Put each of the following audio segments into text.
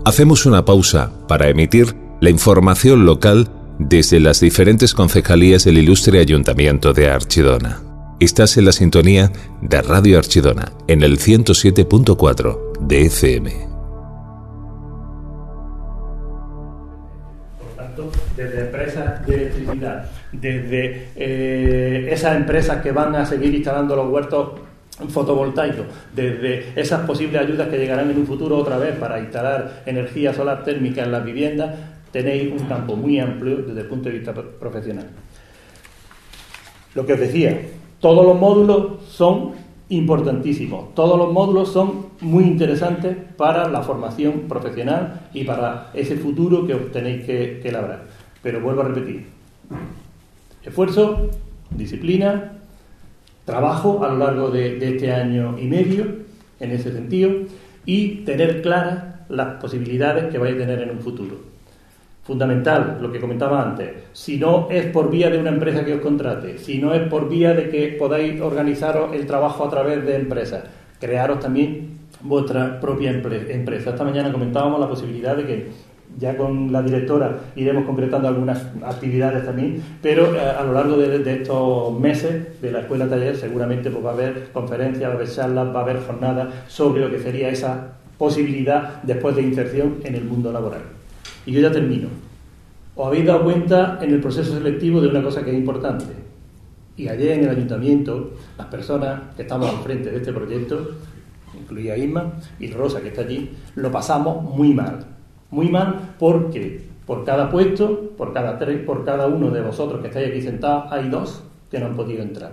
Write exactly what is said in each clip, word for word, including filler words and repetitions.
Hacemos una pausa para emitir la información local desde las diferentes concejalías del ilustre Ayuntamiento de Archidona. Estás en la sintonía de Radio Archidona, en el ciento siete punto cuatro de F M. Por tanto, desde empresas de electricidad, desde eh, esas empresas que van a seguir instalando los huertos fotovoltaicos, desde esas posibles ayudas que llegarán en un futuro otra vez para instalar energía solar térmica en las viviendas, tenéis un campo muy amplio desde el punto de vista profesional. Lo que os decía, todos los módulos son importantísimos, todos los módulos son muy interesantes para la formación profesional y para ese futuro que os tenéis que, que labrar. Pero vuelvo a repetir, esfuerzo, disciplina, trabajo a lo largo de, de este año y medio en ese sentido y tener claras las posibilidades que vais a tener en un futuro. Fundamental, lo que comentaba antes, si no es por vía de una empresa que os contrate, si no es por vía de que podáis organizaros el trabajo a través de empresas, crearos también vuestra propia empresa. Esta mañana comentábamos la posibilidad de que ya con la directora iremos concretando algunas actividades también, pero eh, a lo largo de, de estos meses de la escuela taller seguramente pues, va a haber conferencias, va a haber charlas, va a haber jornadas sobre lo que sería esa posibilidad después de inserción en el mundo laboral. Y yo ya termino. Os habéis dado cuenta en el proceso selectivo de una cosa que es importante. Y ayer en el ayuntamiento, las personas que estamos al frente de este proyecto, incluida Isma y Rosa que está allí, lo pasamos muy mal. Muy mal porque por cada puesto, por cada tres, por cada uno de vosotros que estáis aquí sentados, hay dos que no han podido entrar.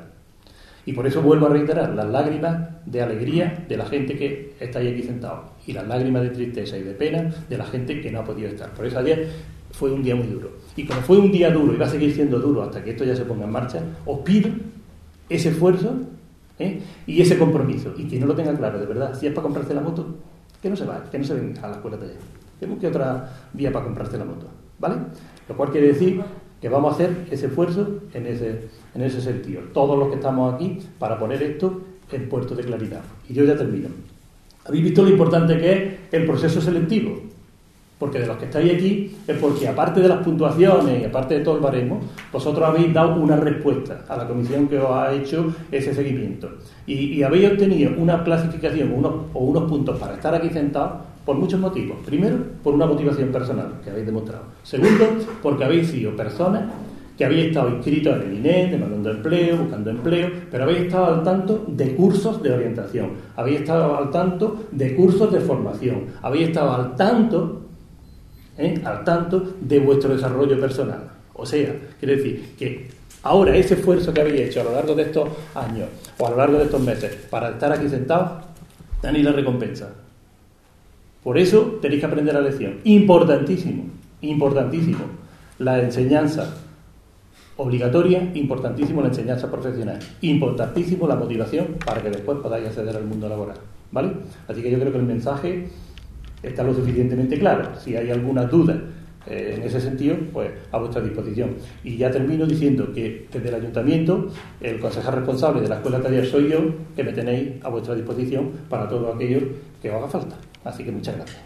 Y por eso vuelvo a reiterar las lágrimas de alegría de la gente que estáis aquí sentados y las lágrimas de tristeza y de pena de la gente que no ha podido estar. Por eso ayer fue un día muy duro. Y como fue un día duro y va a seguir siendo duro hasta que esto ya se ponga en marcha, os pido ese esfuerzo ¿eh? y ese compromiso. Y quien no lo tenga claro, de verdad, si es para comprarse la moto, que no se vaya, que no se venga a la escuela taller. Que busque otra vía para comprarse la moto, ¿vale? Lo cual quiere decir que vamos a hacer ese esfuerzo en ese, en ese sentido. Todos los que estamos aquí para poner esto en puerto de claridad. Y yo ya termino. ¿Habéis visto lo importante que es el proceso selectivo? Porque de los que estáis aquí es porque aparte de las puntuaciones y aparte de todo el baremo, vosotros habéis dado una respuesta a la comisión que os ha hecho ese seguimiento. Y, y habéis obtenido una clasificación unos, o unos puntos para estar aquí sentados por muchos motivos. Primero, por una motivación personal que habéis demostrado. Segundo, porque habéis sido personas que habéis estado inscritos en el I N E, demandando empleo, buscando empleo, pero habéis estado al tanto de cursos de orientación, habéis estado al tanto de cursos de formación, habéis estado al tanto, ¿eh? al tanto de vuestro desarrollo personal. O sea, quiere decir que ahora ese esfuerzo que habéis hecho a lo largo de estos años o a lo largo de estos meses para estar aquí sentados, tenéis la recompensa. Por eso tenéis que aprender la lección. Importantísimo, importantísimo. La enseñanza obligatoria, importantísimo la enseñanza profesional. Importantísimo la motivación para que después podáis acceder al mundo laboral. ¿Vale? Así que yo creo que el mensaje está lo suficientemente claro. Si hay alguna duda eh, en ese sentido, pues a vuestra disposición. Y ya termino diciendo que desde el ayuntamiento, el concejal responsable de la escuela taller soy yo, que me tenéis a vuestra disposición para todo aquello que os haga falta. Así que muchas gracias.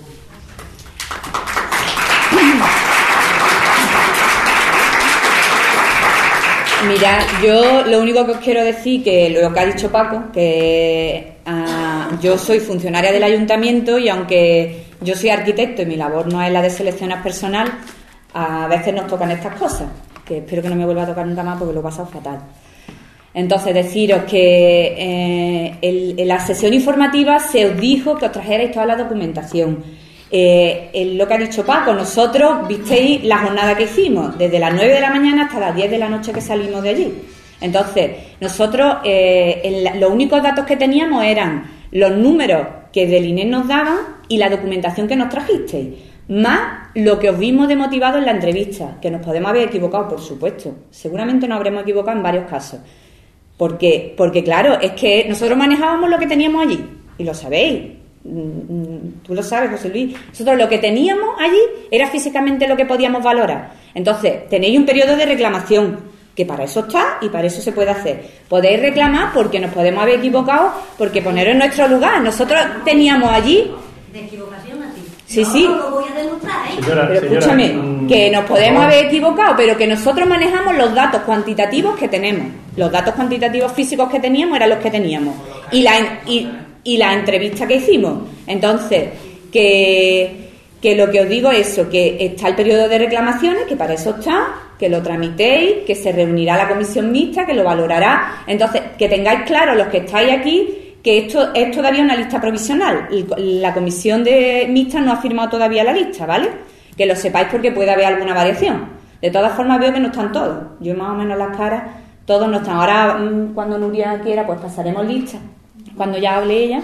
Mira, yo lo único que os quiero decir, que lo que ha dicho Paco, que uh, yo soy funcionaria del ayuntamiento y aunque yo soy arquitecto y mi labor no es la de seleccionar personal, a veces nos tocan estas cosas, que espero que no me vuelva a tocar nunca más porque lo he pasado fatal. Entonces, deciros que eh, el, en la sesión informativa se os dijo que os trajerais toda la documentación. Eh, en lo que ha dicho Paco, nosotros visteis la jornada que hicimos, desde las nueve de la mañana hasta las diez de la noche que salimos de allí. Entonces, nosotros eh, en los únicos datos que teníamos eran los números que del I N E nos daban y la documentación que nos trajisteis, más lo que os vimos demotivado en la entrevista, que nos podemos haber equivocado, por supuesto. Seguramente nos habremos equivocado en varios casos. Porque, porque claro, es que nosotros manejábamos lo que teníamos allí, y lo sabéis, tú lo sabes, José Luis. Nosotros lo que teníamos allí era físicamente lo que podíamos valorar. Entonces, tenéis un periodo de reclamación, que para eso está y para eso se puede hacer. Podéis reclamar porque nos podemos haber equivocado, porque poneros en nuestro lugar. Nosotros teníamos allí... ¿De equivocación a ti? Sí, no, sí. No lo voy a demostrar, ¿eh? Señora, Pero señora, escúchame, mm, que nos podemos por favor. haber equivocado, pero que nosotros manejamos los datos cuantitativos que tenemos. Los datos cuantitativos físicos que teníamos eran los que teníamos. Y la, y, y la entrevista que hicimos. Entonces, que, que lo que os digo es eso, que está el periodo de reclamaciones, que para eso está, que lo tramitéis, que se reunirá la comisión mixta, que lo valorará. Entonces, que tengáis claro los que estáis aquí, que esto es todavía una lista provisional. La comisión de mixta no ha firmado todavía la lista, ¿vale? Que lo sepáis porque puede haber alguna variación. De todas formas veo que no están todos. Yo más o menos las caras, todos no están. Ahora, cuando Nuria quiera, pues pasaremos lista, cuando ya hable ella,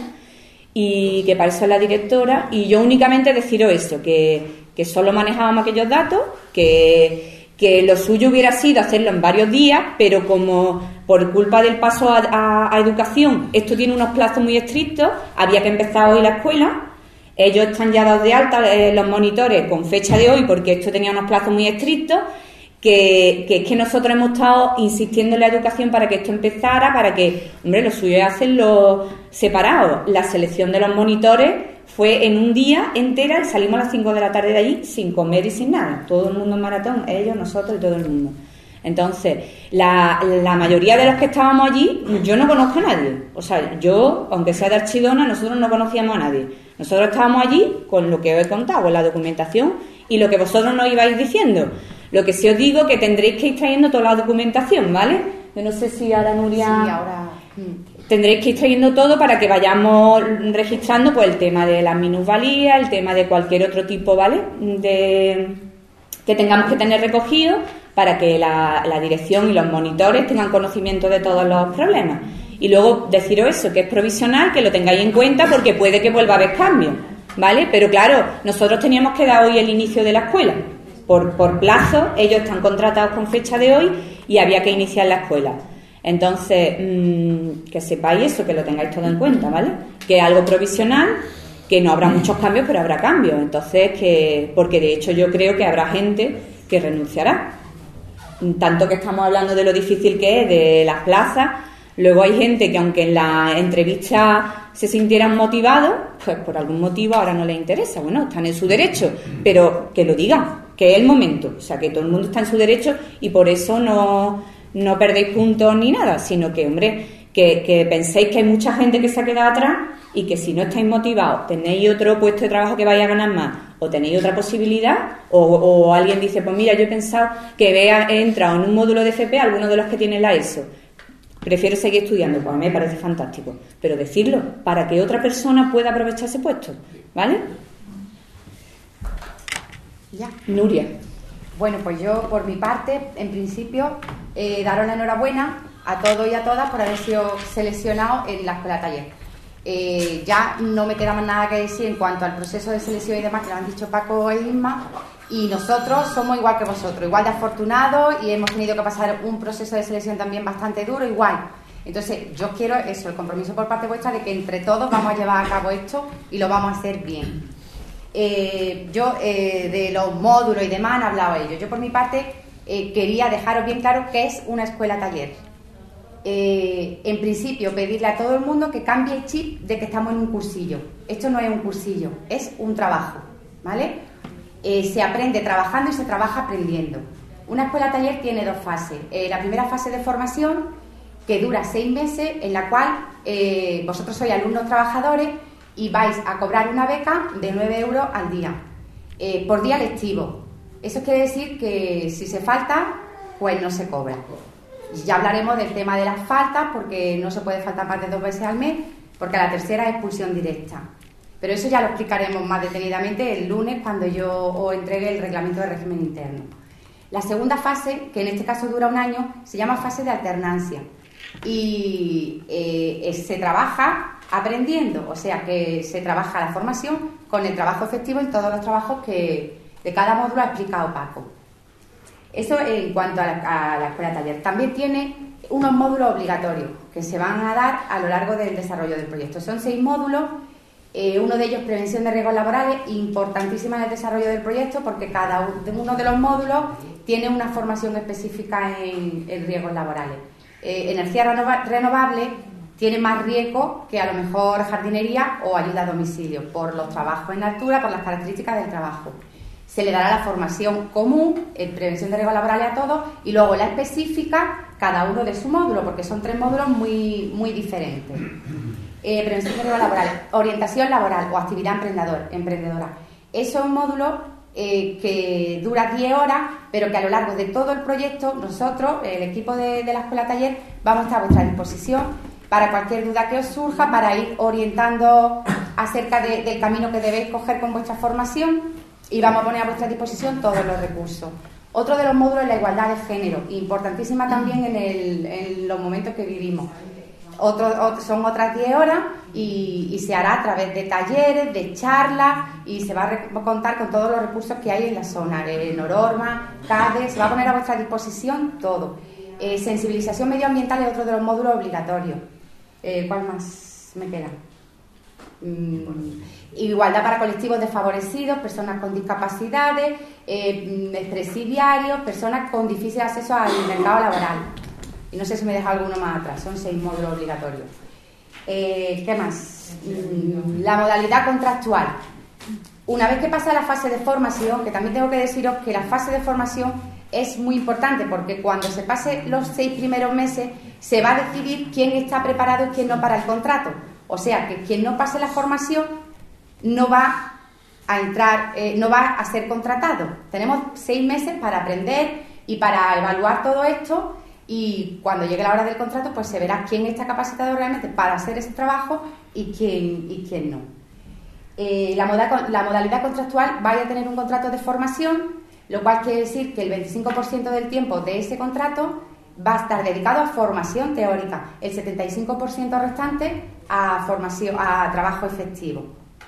y que para eso es la directora. Y yo únicamente deciros eso, que, que solo manejábamos aquellos datos, que, que lo suyo hubiera sido hacerlo en varios días, pero como por culpa del paso a, a, a educación, esto tiene unos plazos muy estrictos, había que empezar hoy la escuela, ellos están ya dados de alta, eh, los monitores, con fecha de hoy, porque esto tenía unos plazos muy estrictos, que, que es que nosotros hemos estado insistiendo en la educación para que esto empezara, para que, hombre, lo suyo es hacerlo separado. La selección de los monitores fue en un día entera y salimos a las cinco de la tarde de allí sin comer y sin nada, todo el mundo en maratón, ellos, nosotros y todo el mundo. Entonces, la, la mayoría de los que estábamos allí, yo no conozco a nadie. O sea, yo, aunque sea de Archidona, nosotros no conocíamos a nadie. Nosotros estábamos allí con lo que os he contado, en la documentación y lo que vosotros nos ibais diciendo. Lo que sí os digo que tendréis que ir trayendo toda la documentación, ¿vale? Yo no sé si ahora Nuria... Sí, ahora... Tendréis que ir trayendo todo para que vayamos registrando pues el tema de las minusvalías, el tema de cualquier otro tipo, ¿vale? De que tengamos que tener recogido para que la, la dirección y los monitores tengan conocimiento de todos los problemas. Y luego deciros eso, que es provisional, que lo tengáis en cuenta porque puede que vuelva a haber cambios, ¿vale? Pero claro, nosotros teníamos que dar hoy el inicio de la escuela. Por, por plazo, ellos están contratados con fecha de hoy y había que iniciar la escuela. Entonces, mmm, que sepáis eso, que lo tengáis todo en cuenta, ¿vale? Que es algo provisional, que no habrá muchos cambios, pero habrá cambios. Entonces, que porque de hecho yo creo que habrá gente que renunciará. Tanto que estamos hablando de lo difícil que es de las plazas, luego hay gente que aunque en la entrevista se sintieran motivados, pues por algún motivo ahora no les interesa. Bueno, están en su derecho, pero que lo digan, que es el momento. O sea, que todo el mundo está en su derecho y por eso no, no perdéis puntos ni nada, sino que, hombre, que, que penséis que hay mucha gente que se ha quedado atrás y que si no estáis motivados, tenéis otro puesto de trabajo que vaya a ganar más, o tenéis otra posibilidad, o, o alguien dice, pues mira, yo he pensado que vea, he entrado en un módulo de F P, alguno de los que tiene la ESO, prefiero seguir estudiando, pues a mí me parece fantástico, pero decirlo, para que otra persona pueda aprovechar ese puesto, ¿vale? Ya. Nuria. Bueno, pues yo, por mi parte, en principio, eh, daros la enhorabuena a todos y a todas por haber sido seleccionados en la escuela taller. Eh, ya no me queda más nada que decir en cuanto al proceso de selección y demás, que lo han dicho Paco e Isma, y nosotros somos igual que vosotros, igual de afortunados, y hemos tenido que pasar un proceso de selección también bastante duro, igual. Entonces, yo quiero eso, el compromiso por parte vuestra de que entre todos vamos a llevar a cabo esto y lo vamos a hacer bien. Eh, yo, eh, de los módulos y demás han hablado ellos. Yo, por mi parte, eh, quería dejaros bien claro qué es una escuela taller. Eh, en principio, pedirle a todo el mundo que cambie el chip de que estamos en un cursillo. Esto no es un cursillo, es un trabajo, ¿vale? Eh, se aprende trabajando y se trabaja aprendiendo. Una escuela taller tiene dos fases. Eh, la primera fase de formación, que dura seis meses, en la cual eh, vosotros sois alumnos trabajadores y vais a cobrar una beca de nueve euros al día, eh, por día lectivo. Eso quiere decir que si se falta, pues no se cobra. Ya hablaremos del tema de las faltas, porque no se puede faltar más de dos veces al mes, porque a la tercera es expulsión directa. Pero eso ya lo explicaremos más detenidamente el lunes, cuando yo os entregue el reglamento de régimen interno. La segunda fase, que en este caso dura un año, se llama fase de alternancia. Y eh, se trabaja aprendiendo, o sea que se trabaja la formación con el trabajo efectivo en todos los trabajos que de cada módulo ha explicado Paco. Eso en cuanto a la, a la escuela taller. También tiene unos módulos obligatorios que se van a dar a lo largo del desarrollo del proyecto. Son seis módulos, eh, uno de ellos prevención de riesgos laborales, importantísima en el desarrollo del proyecto porque cada uno de los módulos tiene una formación específica en, en riesgos laborales. Eh, energía renova, renovable, tiene más riesgo que a lo mejor jardinería o ayuda a domicilio, por los trabajos en altura, por las características del trabajo. Se le dará la formación común en prevención de riesgos laborales a todos y luego la específica, cada uno de su módulo, porque son tres módulos muy, muy diferentes. Eh, prevención de riesgos laborales, orientación laboral o actividad emprendedor, emprendedora. Eso es un módulo eh, que dura diez horas, pero que a lo largo de todo el proyecto, nosotros, el equipo de, de la Escuela Taller, vamos a estar a vuestra disposición para cualquier duda que os surja, para ir orientando acerca de, del camino que debéis coger con vuestra formación, y vamos a poner a vuestra disposición todos los recursos. Otro de los módulos es la igualdad de género, importantísima también en, el, en los momentos que vivimos. Otro, otro, son otras diez horas y, y se hará a través de talleres, de charlas, y se va a contar con todos los recursos que hay en la zona, eh, Nororma, CADE, se va a poner a vuestra disposición todo. Eh, sensibilización medioambiental es otro de los módulos obligatorios. Eh, ¿Cuál más me queda? Mm, igualdad para colectivos desfavorecidos, personas con discapacidades, eh, presidiarios, personas con difícil acceso al mercado laboral. Y no sé si me deja alguno más atrás, son seis módulos obligatorios. Eh, ¿Qué más? Mm, la modalidad contractual. Una vez que pasa la fase de formación, que también tengo que deciros que la fase de formación es muy importante, porque cuando se pase los seis primeros meses se va a decidir quién está preparado y quién no para el contrato. O sea, que quien no pase la formación no va a entrar, eh, no va a ser contratado. Tenemos seis meses para aprender y para evaluar todo esto, y cuando llegue la hora del contrato pues se verá quién está capacitado realmente para hacer ese trabajo y quién, y quién no. Eh, la, moda, la modalidad contractual vaya a tener un contrato de formación, lo cual quiere decir que el veinticinco por ciento del tiempo de ese contrato va a estar dedicado a formación teórica, el setenta y cinco por ciento restante a formación, a trabajo efectivo.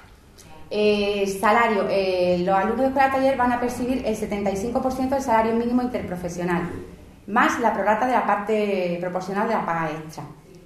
Eh, salario, eh, los alumnos de Escuela Taller van a percibir el setenta y cinco por ciento del salario mínimo interprofesional, más la prorrata de la parte proporcional de la paga extra.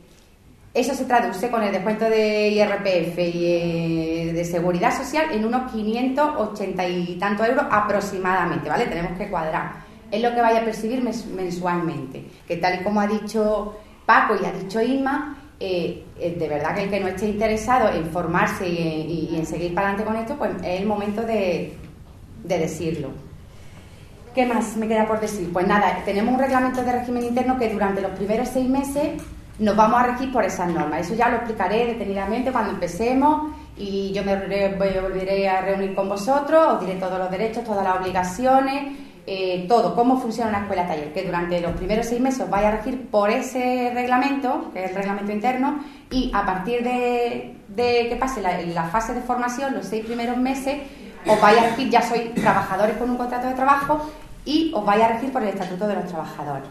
Eso se traduce con el descuento de I R P F y eh, de seguridad social en unos quinientos ochenta y tantos euros aproximadamente, ¿vale? Tenemos que cuadrar. Es lo que vaya a percibir mensualmente, que tal y como ha dicho Paco y ha dicho Isma, eh, eh, de verdad que el que no esté interesado en formarse y, y, y en seguir para adelante con esto, pues es el momento de, de decirlo. ¿Qué más me queda por decir? Pues nada, tenemos un reglamento de régimen interno que durante los primeros seis meses nos vamos a regir por esas normas. Eso ya lo explicaré detenidamente cuando empecemos, y yo me volveré a reunir con vosotros, os diré todos los derechos, todas las obligaciones, eh, todo, cómo funciona una escuela taller, que durante los primeros seis meses os vaya a regir por ese reglamento, que es el reglamento interno, y a partir de, de que pase la, la fase de formación, los seis primeros meses, os vaya a regir, ya sois trabajadores con un contrato de trabajo, y os vaya a regir por el Estatuto de los Trabajadores.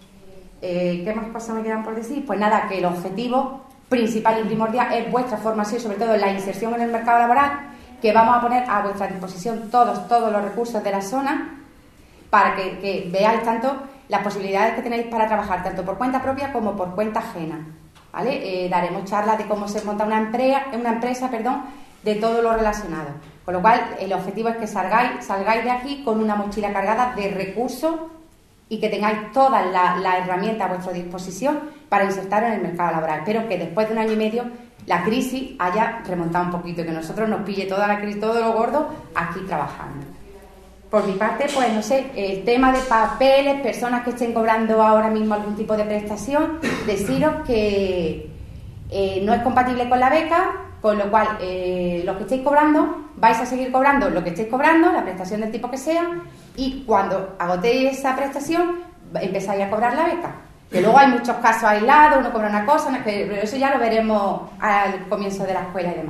Eh, ¿Qué más cosas me quedan por decir? Pues nada, que el objetivo principal y primordial es vuestra formación, sobre todo la inserción en el mercado laboral, que vamos a poner a vuestra disposición todos, todos los recursos de la zona, para que, que veáis tanto las posibilidades que tenéis para trabajar, tanto por cuenta propia como por cuenta ajena, ¿vale? Eh, daremos charlas de cómo se monta una empresa, una empresa, perdón, de todo lo relacionado. Con lo cual, el objetivo es que salgáis, salgáis de aquí con una mochila cargada de recursos y que tengáis todas las la herramientas a vuestra disposición para insertar en el mercado laboral. Espero que después de un año y medio la crisis haya remontado un poquito y que nosotros nos pille toda la crisis, todo lo gordo, aquí trabajando. Por mi parte, pues no sé, el tema de papeles, personas que estén cobrando ahora mismo algún tipo de prestación, deciros que eh, no es compatible con la beca, con lo cual eh, los que estéis cobrando vais a seguir cobrando lo que estéis cobrando, la prestación del tipo que sea, y cuando agotéis esa prestación empezáis a cobrar la beca. Que luego hay muchos casos aislados, uno cobra una cosa, pero eso ya lo veremos al comienzo de la escuela y demás.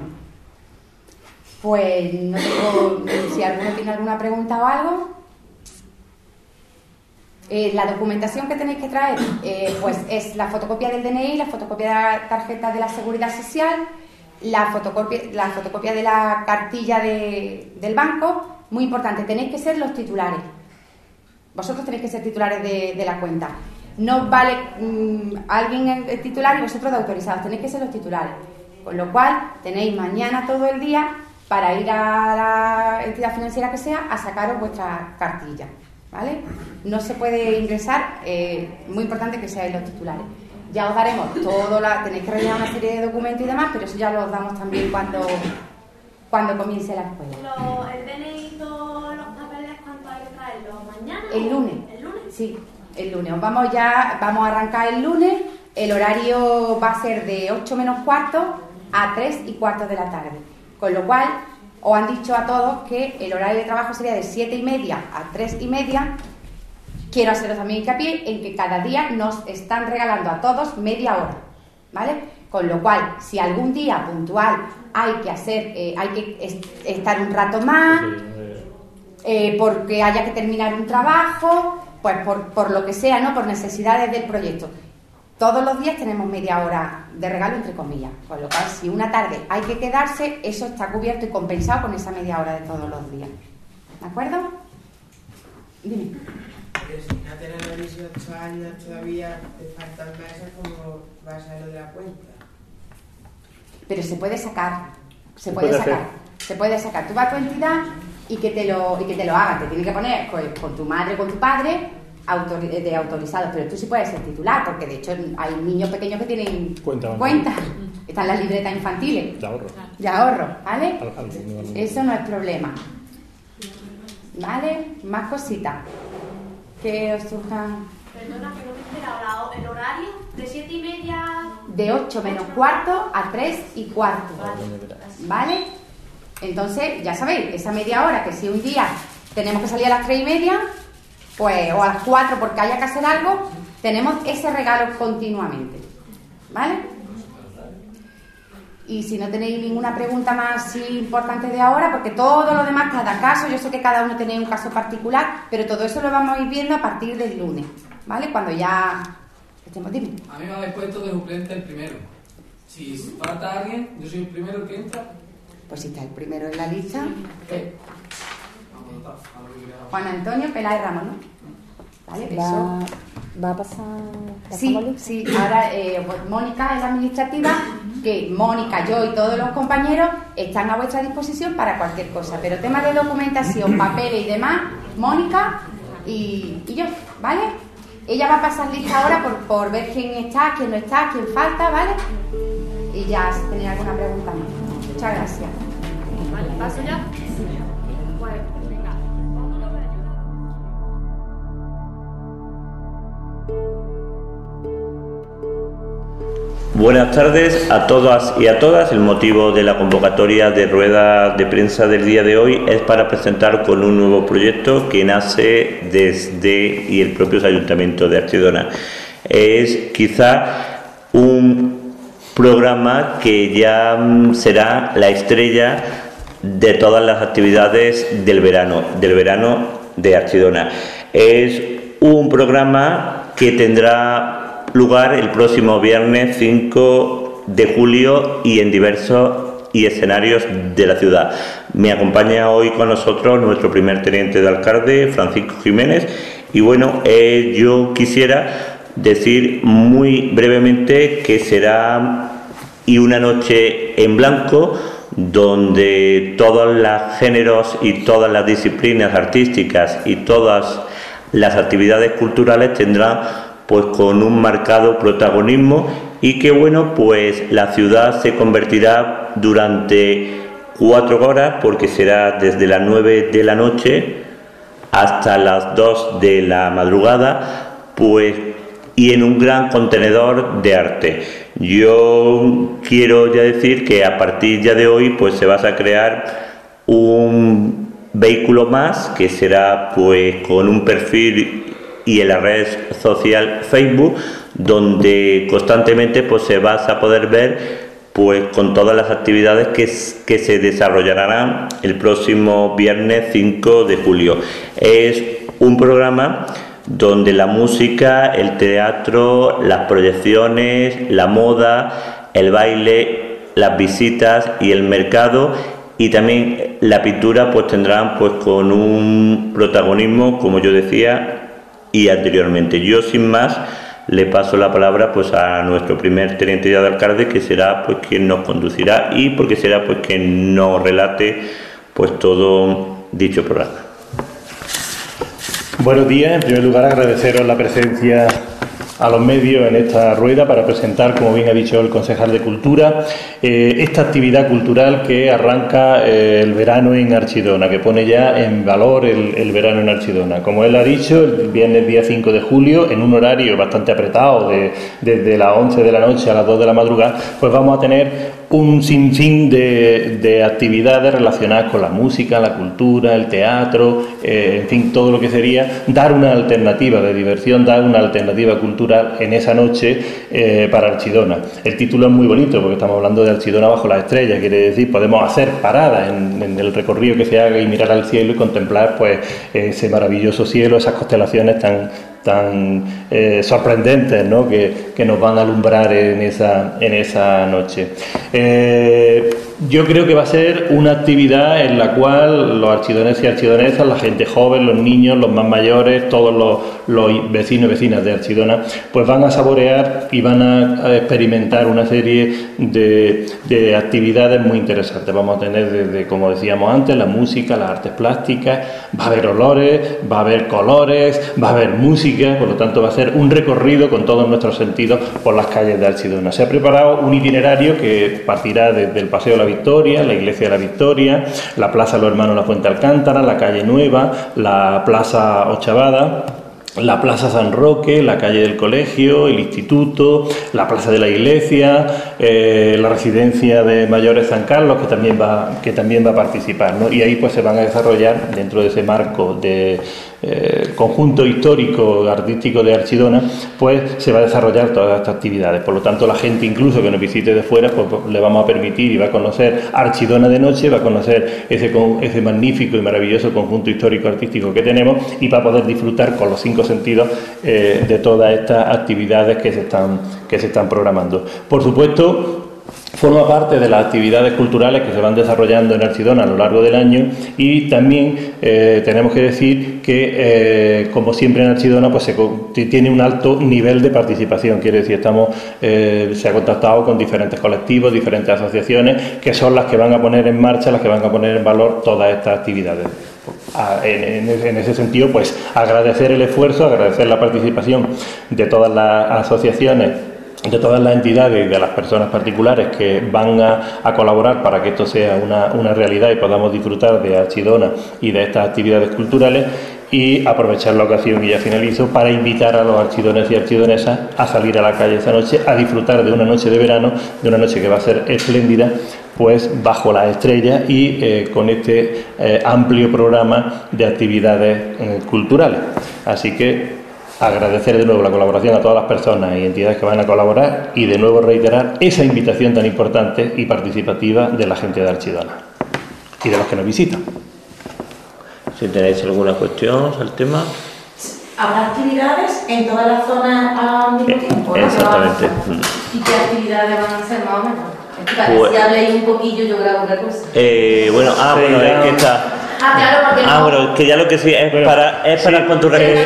Pues no tengo, si alguno tiene alguna pregunta o algo. Eh, la documentación que tenéis que traer eh, pues es la fotocopia del D N I, la fotocopia de la tarjeta de la Seguridad Social, la fotocopia, la fotocopia de la cartilla de, del banco. Muy importante, tenéis que ser los titulares. Vosotros tenéis que ser titulares de, de la cuenta. No vale mmm, alguien es titular y vosotros de autorizados, tenéis que ser los titulares. Con lo cual, tenéis mañana todo el día para ir a la entidad financiera que sea a sacaros vuestra cartilla, ¿vale? No se puede ingresar, eh, muy importante que seáis los titulares. Ya os daremos todo, la, tenéis que rellenar una serie de documentos y demás, pero eso ya lo damos también cuando, cuando comience la escuela. Lo, ¿El D N I y todos los papeles cuánto hay que traerlos? ¿Mañana? El lunes. ¿El lunes? Sí, el lunes. Vamos ya, vamos a arrancar el lunes. El horario va a ser de ocho menos cuarto a tres y cuarto de la tarde. Con lo cual, os han dicho a todos que el horario de trabajo sería de siete y media a tres y media. Quiero haceros también hincapié en que cada día nos están regalando a todos media hora, ¿vale? Con lo cual, si algún día puntual hay que hacer, eh, hay que est estar un rato más, eh, porque haya que terminar un trabajo, pues por, por lo que sea, ¿no? Por necesidades del proyecto. Todos los días tenemos media hora de regalo, entre comillas. Con lo cual, si una tarde hay que quedarse, eso está cubierto y compensado con esa media hora de todos los días. ¿De acuerdo? Dime. Pero si no tenemos dieciocho años todavía, te faltan meses, ¿cómo vas a lo de la cuenta? Pero se puede sacar, se puede, puede sacar, hacer. se puede sacar. Tú vas a tu entidad y que te lo, y que te lo hagan. Te tienen que poner pues, con tu madre o con tu padre autor, de autorizados, pero tú sí puedes ser titular, porque de hecho hay niños pequeños que tienen Cuenta cuentas. Están las libretas infantiles. De ahorro. De ahorro, ¿vale? Al- al- al- Eso no es problema. ¿Vale? Más cositas que os surjan. Perdona que no me he enterado. La- El horario de siete y media. De ocho menos cuarto a tres y cuarto. ¿Vale? Entonces, ya sabéis, esa media hora que si un día tenemos que salir a las tres y media, pues, o a las cuatro porque haya que hacer algo, tenemos ese regalo continuamente. ¿Vale? Y si no tenéis ninguna pregunta más así importante de ahora, porque todo lo demás, cada caso, yo sé que cada uno tenéis un caso particular, pero todo eso lo vamos a ir viendo a partir del lunes, ¿vale? Cuando ya estemos. Dime. A mí me habéis puesto de suplente el primero. Si falta alguien, yo soy el primero el que entra. Pues si está el primero en la lista, ¿Qué? Vamos a votar, a lo que quería. Juan Antonio Peláez Ramos, ¿no? ¿Vale? Eso. Va, va a pasar. Sí, sí, ahora eh, pues Mónica es la administrativa, que Mónica, yo y todos los compañeros están a vuestra disposición para cualquier cosa, pero tema de documentación, papeles y demás, Mónica y, y yo, ¿vale? Ella va a pasar lista ahora por, por ver quién está, quién no está, quién falta, ¿vale? Y ya, si tenéis alguna pregunta más. Muchas gracias. Vale, ¿paso ya? Pues, venga. Vámonos a ver. Buenas tardes a todas y a todas. El motivo de la convocatoria de rueda de prensa del día de hoy es para presentar con un nuevo proyecto que nace desde y el propio Ayuntamiento de Archidona. Es quizá un programa que ya será la estrella de todas las actividades del verano, del verano de Archidona. Es un programa que tendrá lugar el próximo viernes cinco de julio y en diversos y escenarios de la ciudad. Me acompaña hoy con nosotros nuestro primer teniente de alcalde, Francisco Jiménez, y bueno, eh, yo quisiera decir muy brevemente que será y una noche en blanco donde todos los géneros y todas las disciplinas artísticas y todas las actividades culturales tendrán pues con un marcado protagonismo y que bueno, pues la ciudad se convertirá durante cuatro horas, porque será desde las nueve de la noche hasta las dos de la madrugada, pues y en un gran contenedor de arte. Yo quiero ya decir que a partir ya de hoy pues se va a crear un vehículo más que será pues con un perfil y en la red social Facebook, donde constantemente pues se va a poder ver pues con todas las actividades que, que se desarrollarán el próximo viernes cinco de julio. Es un programa donde la música, el teatro, las proyecciones, la moda, el baile, las visitas y el mercado y también la pintura pues tendrán pues con un protagonismo, como yo decía y anteriormente. Yo sin más le paso la palabra pues a nuestro primer teniente de alcalde, que será pues quien nos conducirá y porque será pues quien nos relate pues todo dicho programa. Buenos días. En primer lugar, agradeceros la presencia a los medios en esta rueda para presentar, como bien ha dicho el concejal de Cultura, eh, esta actividad cultural que arranca eh, el verano en Archidona, que pone ya en valor el, el verano en Archidona. Como él ha dicho, el viernes día cinco de julio, en un horario bastante apretado, de, desde las once de la noche a las dos de la madrugada, pues vamos a tener un sinfín de, de actividades relacionadas con la música, la cultura, el teatro, eh, en fin, todo lo que sería dar una alternativa de diversión, dar una alternativa cultural en esa noche eh, para Archidona. El título es muy bonito porque estamos hablando de Archidona bajo las estrellas, quiere decir, podemos hacer paradas en, en el recorrido que se haga y mirar al cielo y contemplar pues ese maravilloso cielo, esas constelaciones tan tan eh, sorprendentes, ¿no?, que, que nos van a alumbrar en esa, en esa noche. Eh, yo creo que va a ser una actividad en la cual los archidoneses y archidonesas, la gente joven, los niños, los más mayores, todos los, los vecinos y vecinas de Archidona, pues van a saborear y van a, a experimentar una serie de, de actividades muy interesantes. Vamos a tener desde, como decíamos antes, la música, las artes plásticas, va a haber olores, va a haber colores, va a haber música. Por lo tanto va a ser un recorrido con todos nuestros sentidos por las calles de Archidona. Se ha preparado un itinerario que partirá desde el Paseo de la Victoria, la Iglesia de la Victoria, la Plaza de los Hermanos La Fuente Alcántara, la Calle Nueva, la Plaza Ochavada, la Plaza San Roque, la calle del Colegio, el Instituto, la Plaza de la Iglesia, eh, la Residencia de Mayores San Carlos, que también va, que también va a participar, ¿no? Y ahí pues se van a desarrollar, dentro de ese marco de eh, conjunto histórico artístico de Archidona, pues se va a desarrollar todas estas actividades. Por lo tanto, la gente incluso que nos visite de fuera, pues le vamos a permitir y va a conocer Archidona de noche, va a conocer ese, ese magnífico y maravilloso conjunto histórico artístico que tenemos y va a poder disfrutar con los cinco sentidos eh, de todas estas actividades que se están que se están programando. Por supuesto, forma parte de las actividades culturales que se van desarrollando en Archidona a lo largo del año y también eh, tenemos que decir que, eh, como siempre en Archidona, pues se tiene un alto nivel de participación, quiere decir, estamos, eh, se ha contactado con diferentes colectivos, diferentes asociaciones, que son las que van a poner en marcha, las que van a poner en valor todas estas actividades. En, en, en ese sentido, pues agradecer el esfuerzo, agradecer la participación de todas las asociaciones, de todas las entidades y de las personas particulares que van a, a colaborar para que esto sea una, una realidad y podamos disfrutar de Archidona y de estas actividades culturales, y aprovechar la ocasión, y ya finalizo, para invitar a los archidones y archidonesas a salir a la calle esa noche, a disfrutar de una noche de verano, de una noche que va a ser espléndida, pues bajo las estrellas y eh, con este eh, amplio programa de actividades eh, culturales. Así que agradecer de nuevo la colaboración a todas las personas y entidades que van a colaborar y de nuevo reiterar esa invitación tan importante y participativa de la gente de Archidona y de los que nos visitan. Si tenéis alguna cuestión al tema. ¿Habrá actividades en todas las zonas al mismo tiempo? Exactamente. ¿Y qué actividades van a hacer más o menos? Pues, si habléis un poquillo, yo creo otra cosa. Eh, bueno, ah, sí, bueno, es que está. Ah, claro, porque ah, no. bueno, que ya lo que sí es bueno, para es para sí, con tus recursos.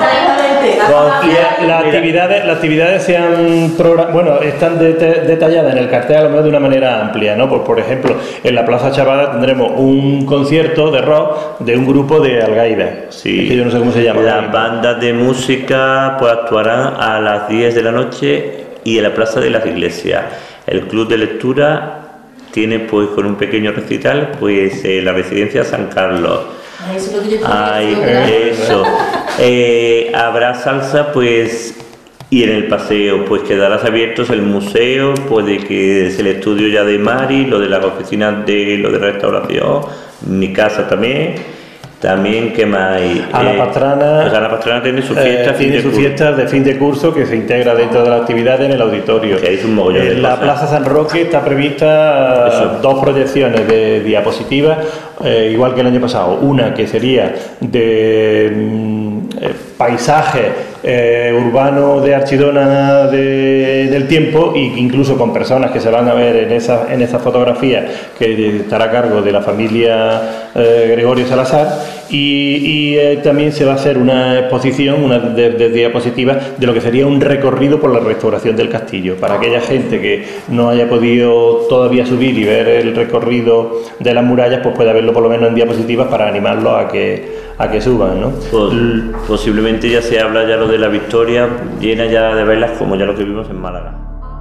Y las actividades, las actividades se han bueno, están de, de, detalladas en el cartel a lo mejor de una manera amplia, ¿no? Por, por ejemplo, en la Plaza Chavada tendremos un concierto de rock de un grupo de Algaida. Sí. Es que yo no sé cómo se llama. Las bandas de música pues actuarán a las diez de la noche y en la Plaza de las Iglesias. El club de lectura tiene pues con un pequeño recital pues eh, la Residencia San Carlos. Eso es lo que yo Ay, eso. Eh, habrá salsa pues y en el paseo pues quedarás abiertos el museo, pues de que es el estudio ya de Mari, lo de las oficinas de lo de restauración, mi casa también. También, ¿qué más hay? Ana Pastrana, pues Ana Pastrana tiene su fiesta, eh, tiene su fiesta de fin de curso que se integra dentro de la actividad en el auditorio. Que hay un mogollón de en la cosas. Plaza San Roque está prevista Eso. dos proyecciones de diapositivas, eh, igual que el año pasado. Una que sería de mm, eh, paisaje eh, urbano de Archidona de, del tiempo, y incluso con personas que se van a ver en esa, en esa fotografía, que estará a cargo de la familia eh, Gregorio Salazar. Y, y eh, también se va a hacer una exposición, una de, de diapositivas de lo que sería un recorrido por la restauración del castillo, para aquella gente que no haya podido todavía subir y ver el recorrido de las murallas, pues pueda verlo ponerlo por lo menos en diapositivas para animarlos a que, a que suban, ¿no? Pues, posiblemente ya se habla ya lo de la Victoria, llena ya de velas como ya lo que vimos en Málaga.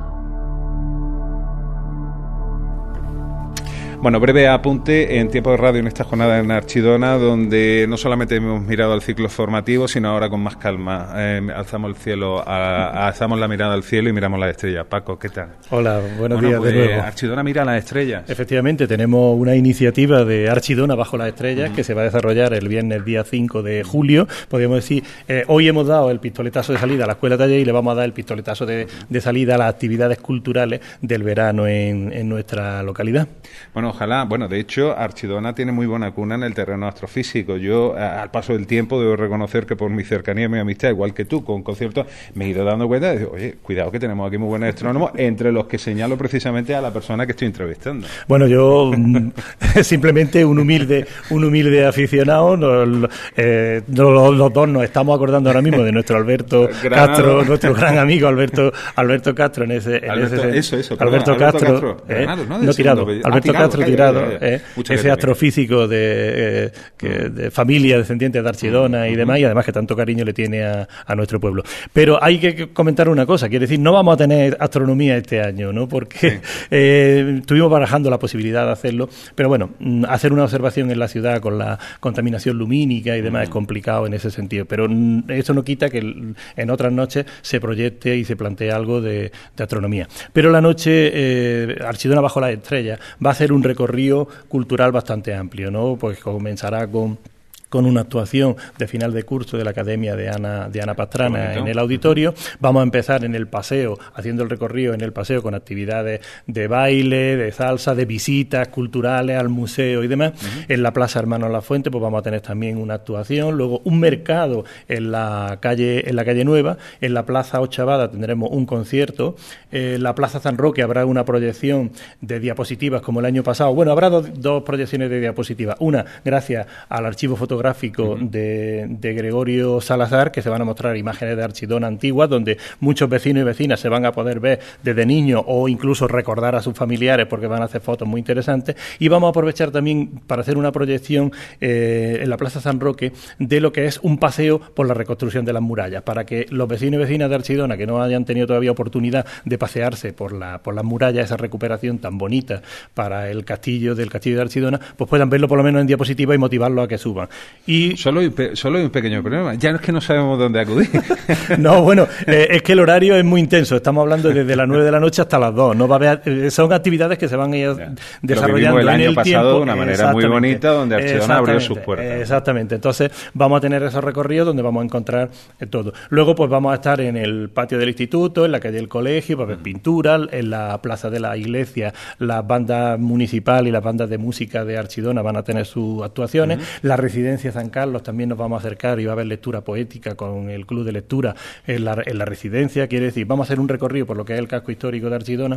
Bueno, breve apunte en Tiempo de Radio en esta jornada en Archidona, donde no solamente hemos mirado al ciclo formativo, sino ahora con más calma. Eh, alzamos el cielo, a, alzamos la mirada al cielo y miramos las estrellas. Paco, ¿qué tal? Hola, buenos bueno, días pues, de nuevo. Archidona mira las estrellas. Efectivamente, tenemos una iniciativa de Archidona bajo las estrellas uh-huh. que se va a desarrollar el viernes día cinco de julio. Podríamos decir, eh, hoy hemos dado el pistoletazo de salida a la Escuela Taller y le vamos a dar el pistoletazo de, de salida a las actividades culturales del verano en, en nuestra localidad. Bueno, ojalá. Bueno, de hecho, Archidona tiene muy buena cuna en el terreno astrofísico. Yo, a, al paso del tiempo, debo reconocer que por mi cercanía y mi amistad, igual que tú, con conciertos, me he ido dando cuenta de, oye, cuidado que tenemos aquí muy buenos astrónomos, entre los que señalo precisamente a la persona que estoy entrevistando. Bueno, yo simplemente un humilde un humilde aficionado, nos, eh, los, los dos nos estamos acordando ahora mismo de nuestro Alberto Granado. Castro, nuestro gran amigo Alberto Alberto Castro, en ese... En Alberto, ese eso, eso, Alberto, perdón, Castro, Alberto Castro, eh, Granados, ¿no? no tirado, segundo, Alberto ah, tirado, Castro ay, tirado, ay, ay, ay. Eh, ese astrofísico de, eh, que, de familia descendiente de Archidona y demás, y además que tanto cariño le tiene a, a nuestro pueblo. Pero hay que comentar una cosa, quiere decir, no vamos a tener astronomía este año, ¿no? Porque sí. eh, estuvimos barajando la posibilidad de hacerlo, pero bueno, hacer una observación en la ciudad con la contaminación lumínica y demás uh-huh. es complicado en ese sentido, pero eso no quita que en otras noches se proyecte y se plantee algo de, de astronomía. Pero la noche, eh, Archidona bajo las estrellas, va a hacer un recorrido cultural bastante amplio, ¿no? Pues comenzará con con una actuación de final de curso de la Academia de Ana de Ana Pastrana en el auditorio. Vamos a empezar en el paseo, haciendo el recorrido en el paseo con actividades de baile, de salsa, de visitas culturales al museo y demás. Uh-huh. En la Plaza Hermanos Lafuente pues vamos a tener también una actuación, luego un mercado en la calle en la calle Nueva, en la Plaza Ochavada tendremos un concierto, en la Plaza San Roque habrá una proyección de diapositivas como el año pasado. Bueno, habrá do, dos proyecciones de diapositivas, una gracias al archivo fotográfico gráfico uh-huh. de, de Gregorio Salazar, que se van a mostrar imágenes de Archidona antiguas, donde muchos vecinos y vecinas se van a poder ver desde niños o incluso recordar a sus familiares porque van a hacer fotos muy interesantes. Y vamos a aprovechar también para hacer una proyección eh, en la Plaza San Roque de lo que es un paseo por la reconstrucción de las murallas, para que los vecinos y vecinas de Archidona que no hayan tenido todavía oportunidad de pasearse por, la, por las murallas, esa recuperación tan bonita para el castillo del castillo de Archidona, pues puedan verlo por lo menos en diapositiva y motivarlos a que suban. Y solo hay, solo hay un pequeño problema, ya no es que no sabemos dónde acudir. No, bueno, eh, es que el horario es muy intenso, estamos hablando desde las nueve de la noche hasta las dos, no va a haber, eh, son actividades que se van a ir ya. desarrollando el año en el pasado tiempo, de una manera muy bonita, donde Archidona abrió sus puertas. Exactamente, entonces vamos a tener esos recorridos donde vamos a encontrar eh, todo. Luego pues vamos a estar en el patio del instituto, en la calle del colegio, para ver uh-huh. pintura, en la plaza de la iglesia, las bandas municipales y las bandas de música de Archidona van a tener sus actuaciones, uh-huh. la residencia San Carlos también nos vamos a acercar y va a haber lectura poética con el club de lectura en la, en la residencia, quiere decir, vamos a hacer un recorrido por lo que es el casco histórico de Archidona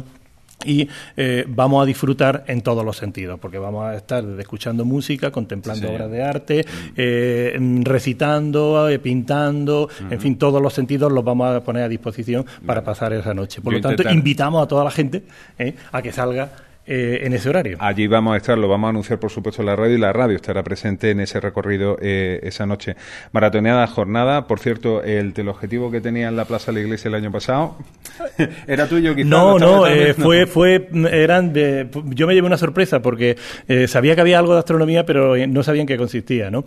y eh, vamos a disfrutar en todos los sentidos, porque vamos a estar desde escuchando música, contemplando sí. obras de arte, eh, recitando, eh, pintando, uh-huh. en fin, todos los sentidos los vamos a poner a disposición para vale. pasar esa noche. Por Yo lo tanto, intentar... invitamos a toda la gente eh, a que salga Eh, en ese horario. Allí vamos a estar, lo vamos a anunciar por supuesto en la radio y la radio estará presente en ese recorrido eh, esa noche. Maratoneada jornada, por cierto, el teleobjetivo que tenía en la Plaza de la Iglesia el año pasado era tuyo quizás. No, no, eh, fue, fue, eran de, yo me llevé una sorpresa porque eh, sabía que había algo de astronomía pero no sabía en qué consistía, ¿no?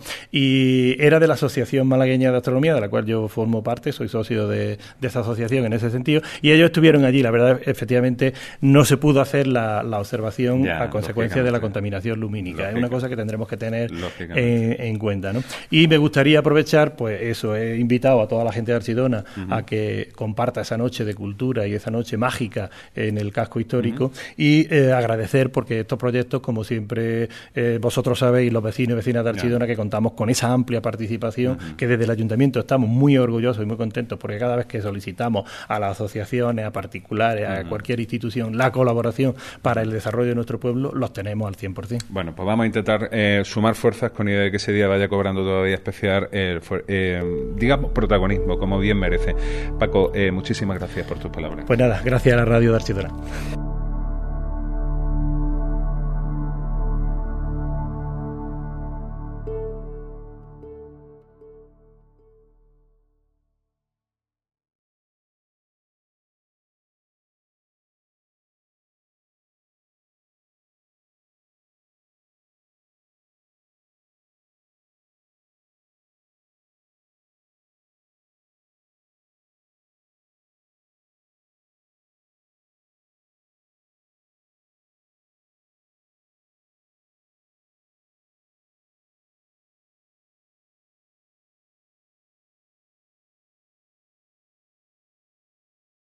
Y era de la Asociación Malagueña de Astronomía, de la cual yo formo parte, soy socio de, de esa asociación en ese sentido, y ellos estuvieron allí, la verdad, efectivamente no se pudo hacer la, la observación ya, a consecuencia de la contaminación lumínica. Lógica. Es una cosa que tendremos que tener en, en cuenta, ¿no? Y me gustaría aprovechar, pues eso, he invitado a toda la gente de Archidona uh-huh. a que comparta esa noche de cultura y esa noche mágica en el casco histórico uh-huh. y eh, agradecer porque estos proyectos, como siempre eh, vosotros sabéis, los vecinos y vecinas de Archidona, yeah. que contamos con esa amplia participación, uh-huh. que desde el ayuntamiento estamos muy orgullosos y muy contentos porque cada vez que solicitamos a las asociaciones, a particulares, uh-huh. a cualquier institución, la colaboración para el desarrollo de nuestro pueblo, los tenemos al cien por ciento. Bueno, pues vamos a intentar eh, sumar fuerzas con idea de que ese día vaya cobrando todavía especial, eh, eh, digamos, protagonismo, como bien merece. Paco, eh, muchísimas gracias por tus palabras. Pues nada, gracias a la radio de Archidona.